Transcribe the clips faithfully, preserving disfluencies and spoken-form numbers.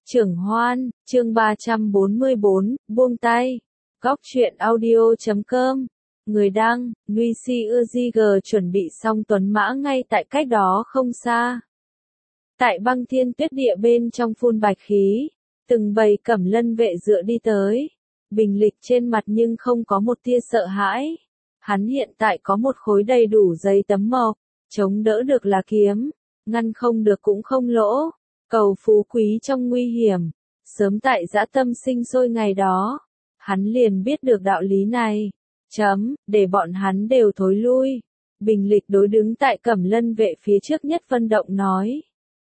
Trưởng Hoan, chương ba trăm bốn mươi bốn, buông tay. Góc truyện audio chấm com. Người đăng, Nguy Si Ưa Di G chuẩn bị xong tuấn mã ngay tại cách đó không xa. Tại băng thiên tuyết địa bên trong phun bạch khí, từng bầy cẩm lân vệ dựa đi tới. Bình lịch trên mặt nhưng không có một tia sợ hãi. Hắn hiện tại có một khối đầy đủ giấy tấm mộc, chống đỡ được là kiếm, ngăn không được cũng không lỗ. Cầu phú quý trong nguy hiểm, sớm tại dã tâm sinh sôi ngày đó, hắn liền biết được đạo lý này. Chấm, để bọn hắn đều thối lui. Bình lịch đối đứng tại cẩm lân vệ phía trước nhất Vân Động nói.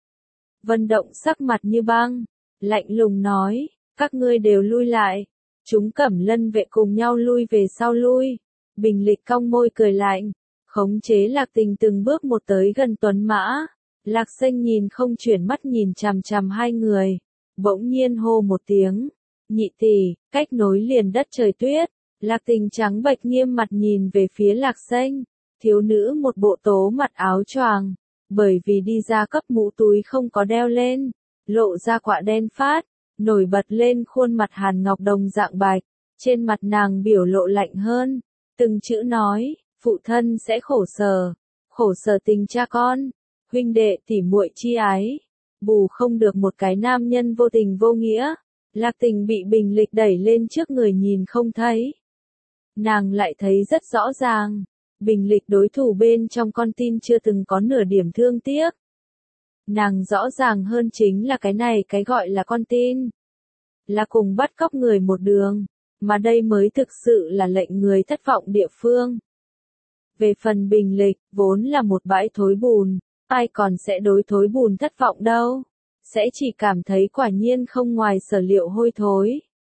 Vân Động sắc mặt như băng, lạnh lùng nói, các ngươi đều lui lại. Chúng cẩm lân vệ cùng nhau lui về sau lui. Bình lịch cong môi cười lạnh, khống chế Lạc Tình từng bước một tới gần tuấn mã. Lạc Xanh nhìn không chuyển mắt nhìn chằm chằm hai người, bỗng nhiên hô một tiếng, nhị tỷ, cách nối liền đất trời tuyết. Lạc Tình trắng bệch nghiêm mặt nhìn về phía Lạc Xanh, thiếu nữ một bộ tố mặt áo choàng, bởi vì đi ra cấp mũ túi không có đeo lên, lộ ra quạ đen phát, nổi bật lên khuôn mặt hàn ngọc đồng dạng bạch, trên mặt nàng biểu lộ lạnh hơn, từng chữ nói, phụ thân sẽ khổ sở, khổ sở tình cha con. Huynh đệ tỉ muội chi ái, bù không được một cái nam nhân vô tình vô nghĩa. Lạc Tình bị bình lịch đẩy lên trước người nhìn không thấy. Nàng lại thấy rất rõ ràng, bình lịch đối thủ bên trong con tin chưa từng có nửa điểm thương tiếc. Nàng rõ ràng hơn chính là cái này cái gọi là con tin. Là cùng bắt cóc người một đường, mà đây mới thực sự là lệnh người thất vọng địa phương. Về phần bình lịch, vốn là một bãi thối bùn. Ai còn sẽ đối thối bùn thất vọng đâu, sẽ chỉ cảm thấy quả nhiên không ngoài sở liệu hôi thối.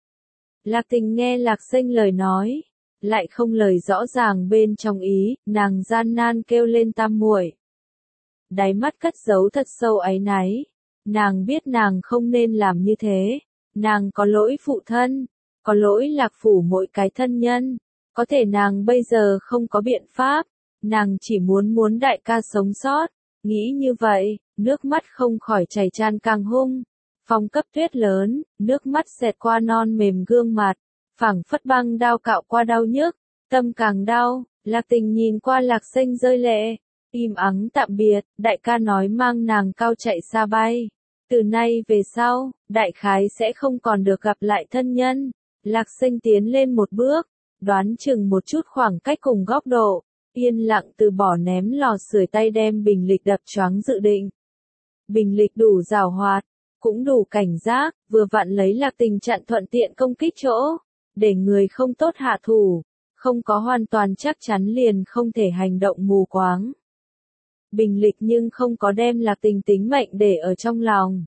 Lạc Tình nghe Lạc Xanh lời nói, lại không lời rõ ràng bên trong ý, nàng gian nan kêu lên tam muội. Đáy mắt cất giấu thật sâu áy náy, nàng biết nàng không nên làm như thế, nàng có lỗi phụ thân, có lỗi Lạc phủ mỗi cái thân nhân, có thể nàng bây giờ không có biện pháp, nàng chỉ muốn muốn đại ca sống sót. Nghĩ như vậy, nước mắt không khỏi chảy tràn càng hung. Phong cấp tuyết lớn, nước mắt xẹt qua non mềm gương mặt, phảng phất băng đao cạo qua đau nhức, tâm càng đau. Lạc Tình nhìn qua Lạc Xanh rơi lệ, im ắng tạm biệt, đại ca nói mang nàng cao chạy xa bay. Từ nay về sau, đại khái sẽ không còn được gặp lại thân nhân. Lạc Xanh tiến lên một bước, đoán chừng một chút khoảng cách cùng góc độ. Yên lặng từ bỏ ném lò sưởi tay đem bình lịch đập choáng dự định. Bình lịch đủ giàu hoạt, cũng đủ cảnh giác, vừa vặn lấy Lạc Tình chặn thuận tiện công kích chỗ, để người không tốt hạ thủ, không có hoàn toàn chắc chắn liền không thể hành động mù quáng. Bình lịch nhưng không có đem Lạc Tình tính mệnh để ở trong lòng.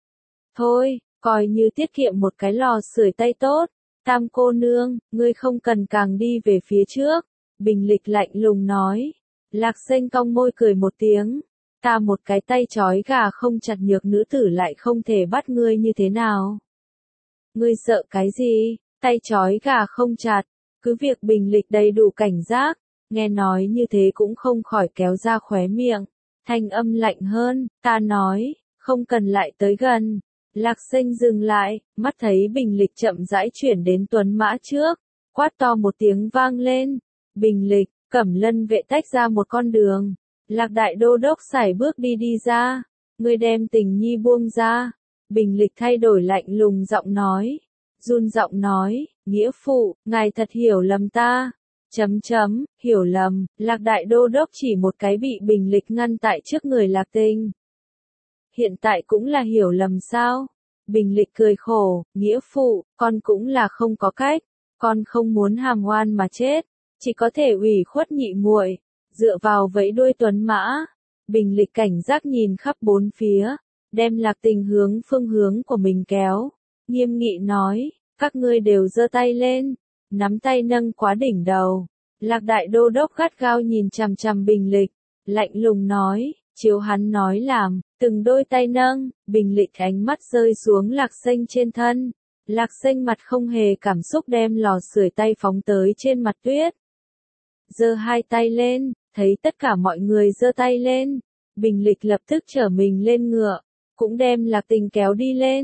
Thôi, coi như tiết kiệm một cái lò sưởi tay tốt, tam cô nương, ngươi không cần càng đi về phía trước. Bình lịch lạnh lùng nói. Lạc Xanh cong môi cười một tiếng. Ta một cái tay trói gà không chặt nhược nữ tử lại không thể bắt ngươi như thế nào. Ngươi sợ cái gì, tay trói gà không chặt. Cứ việc bình lịch đầy đủ cảnh giác. Nghe nói như thế cũng không khỏi kéo ra khóe miệng. Thanh âm lạnh hơn, ta nói, không cần lại tới gần. Lạc Xanh dừng lại, mắt thấy bình lịch chậm rãi chuyển đến tuấn mã trước. Quát to một tiếng vang lên. Bình lịch, cẩm lân vệ tách ra một con đường. Lạc đại đô đốc sải bước đi đi ra. Ngươi đem Tình nhi buông ra. Bình lịch thay đổi lạnh lùng giọng nói. Run giọng nói, nghĩa phụ, ngài thật hiểu lầm ta. Chấm chấm, hiểu lầm, Lạc đại đô đốc chỉ một cái bị bình lịch ngăn tại trước người Lạc Tình. Hiện tại cũng là hiểu lầm sao? Bình lịch cười khổ, nghĩa phụ, con cũng là không có cách. Con không muốn hàm oan mà chết. Chỉ có thể ủy khuất nhị muội, dựa vào vẫy đuôi tuấn mã. Bình lịch cảnh giác nhìn khắp bốn phía, đem Lạc Tình hướng phương hướng của mình kéo, nghiêm nghị nói, các ngươi đều giơ tay lên, nắm tay nâng quá đỉnh đầu. Lạc đại đô đốc gắt gao nhìn chằm chằm bình lịch, lạnh lùng nói, chiếu hắn nói làm, từng đôi tay nâng, bình lịch ánh mắt rơi xuống Lạc Xanh trên thân. Lạc Xanh mặt không hề cảm xúc đem lò sưởi tay phóng tới trên mặt tuyết. Giơ hai tay lên, thấy tất cả mọi người giơ tay lên, bình lịch lập tức trở mình lên ngựa, cũng đem Lạc Tình kéo đi lên.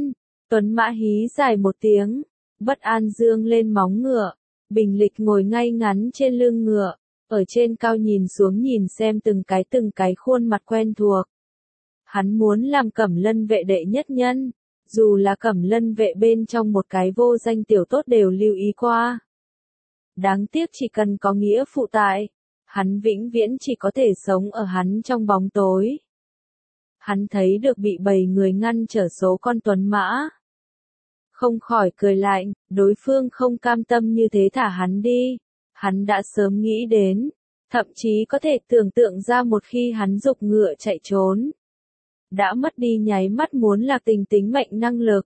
Tuấn Mã hí dài một tiếng, bất an dương lên móng ngựa. Bình Lịch ngồi ngay ngắn trên lưng ngựa, ở trên cao nhìn xuống nhìn xem từng cái từng cái khuôn mặt quen thuộc. Hắn muốn làm Cẩm Lân vệ đệ nhất nhân, dù là Cẩm Lân vệ bên trong một cái vô danh tiểu tốt đều lưu ý qua. Đáng tiếc chỉ cần có nghĩa phụ tại, hắn vĩnh viễn chỉ có thể sống ở hắn trong bóng tối. Hắn thấy được bị bầy người ngăn trở số con tuấn mã. Không khỏi cười lạnh, đối phương không cam tâm như thế thả hắn đi. Hắn đã sớm nghĩ đến, thậm chí có thể tưởng tượng ra một khi hắn giục ngựa chạy trốn. Đã mất đi nháy mắt muốn Lạc Tình tính mệnh năng lực.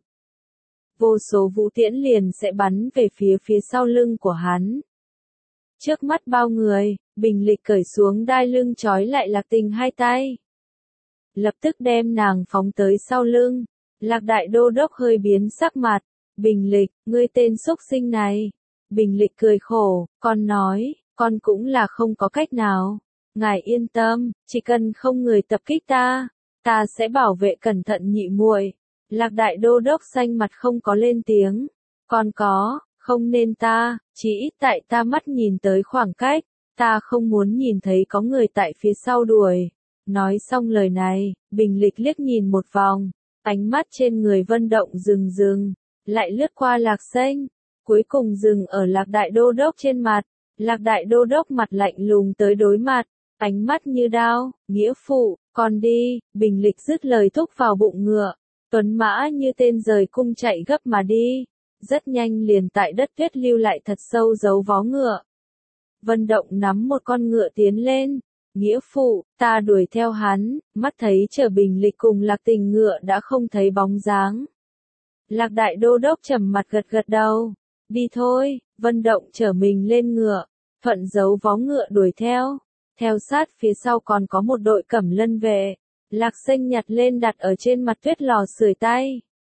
Vô số vũ tiễn liền sẽ bắn về phía phía sau lưng của hắn. Trước mắt bao người, Bình Lịch cởi xuống đai lưng trói lại Lạc Tình hai tay. Lập tức đem nàng phóng tới sau lưng. Lạc Đại Đô Đốc hơi biến sắc mặt. Bình Lịch, ngươi tên xúc sinh này. Bình Lịch cười khổ, con nói, con cũng là không có cách nào. Ngài yên tâm, chỉ cần không người tập kích ta, ta sẽ bảo vệ cẩn thận nhị muội. Lạc Đại Đô Đốc xanh mặt không có lên tiếng. Con có, không nên ta, chỉ ít tại ta mắt nhìn tới khoảng cách, ta không muốn nhìn thấy có người tại phía sau đuổi. Nói xong lời này, Bình Lịch liếc nhìn một vòng, ánh mắt trên người Vân Động dừng dừng, lại lướt qua Lạc Xanh, cuối cùng dừng ở Lạc Đại Đô Đốc trên mặt. Lạc Đại Đô Đốc mặt lạnh lùng tới đối mặt, ánh mắt như đao, nghĩa phụ, con đi. Bình Lịch dứt lời thúc vào bụng ngựa, tuấn mã như tên rời cung chạy gấp mà đi, rất nhanh liền tại đất tuyết lưu lại thật sâu dấu vó ngựa. Vân Động nắm một con ngựa tiến lên, nghĩa phụ, ta đuổi theo hắn, mắt thấy chờ Bình Lịch cùng Lạc Tình ngựa đã không thấy bóng dáng. Lạc Đại Đô Đốc trầm mặt gật gật đầu, đi thôi. Vân Động chở mình lên ngựa, thuận dấu vó ngựa đuổi theo. Theo sát phía sau còn có một đội Cẩm Lân vệ. Lạc Xanh nhặt lên đặt ở trên mặt tuyết lò sưởi tay.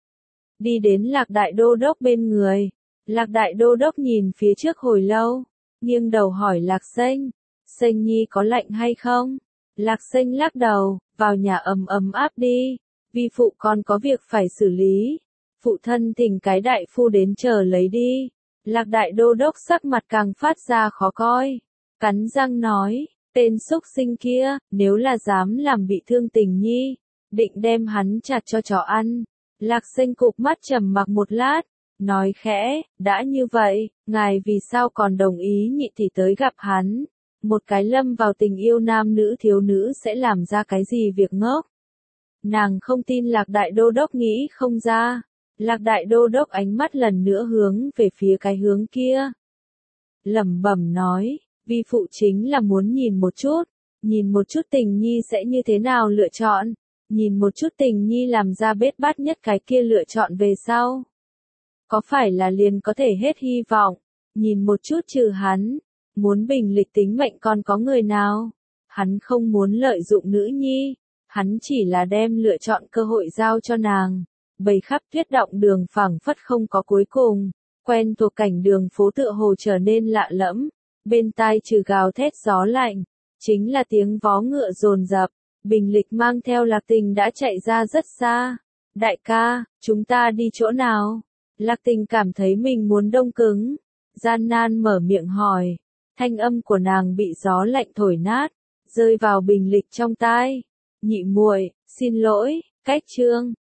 Đi đến Lạc Đại Đô Đốc bên người. Lạc Đại Đô Đốc nhìn phía trước hồi lâu, nghiêng đầu hỏi Lạc Xanh, Xanh nhi có lạnh hay không? Lạc Xanh lắc đầu, vào nhà ấm ấm áp đi, vi phụ còn có việc phải xử lý. Phụ thân thỉnh cái đại phu đến chờ lấy đi. Lạc Đại Đô Đốc sắc mặt càng phát ra khó coi, cắn răng nói, tên xúc sinh kia, nếu là dám làm bị thương Tình nhi, định đem hắn chặt cho chó ăn. Lạc Xanh cụp mắt trầm mặc một lát, nói khẽ, đã như vậy, ngài vì sao còn đồng ý nhị tỷ tới gặp hắn? Một cái lâm vào tình yêu nam nữ thiếu nữ sẽ làm ra cái gì việc ngốc? Nàng không tin Lạc Đại Đô Đốc nghĩ không ra. Lạc Đại Đô Đốc ánh mắt lần nữa hướng về phía cái hướng kia. Lẩm bẩm nói, vi phụ chính là muốn nhìn một chút, nhìn một chút Tình nhi sẽ như thế nào lựa chọn, nhìn một chút Tình nhi làm ra bết bát nhất cái kia lựa chọn về sau. Có phải là liền có thể hết hy vọng, nhìn một chút trừ hắn, muốn Bình Lịch tính mệnh còn có người nào, hắn không muốn lợi dụng nữ nhi, hắn chỉ là đem lựa chọn cơ hội giao cho nàng. Bầy khắp tuyết động đường phảng phất không có cuối cùng, quen thuộc cảnh đường phố tựa hồ trở nên lạ lẫm, bên tai trừ gào thét gió lạnh, chính là tiếng vó ngựa dồn dập. Bình Lịch mang theo Lạc Tình đã chạy ra rất xa. Đại ca, chúng ta đi chỗ nào? Lạc Tình cảm thấy mình muốn đông cứng, gian nan mở miệng hỏi, thanh âm của nàng bị gió lạnh thổi nát, rơi vào Bình Lịch trong tai. Nhị muội, xin lỗi, cách chương.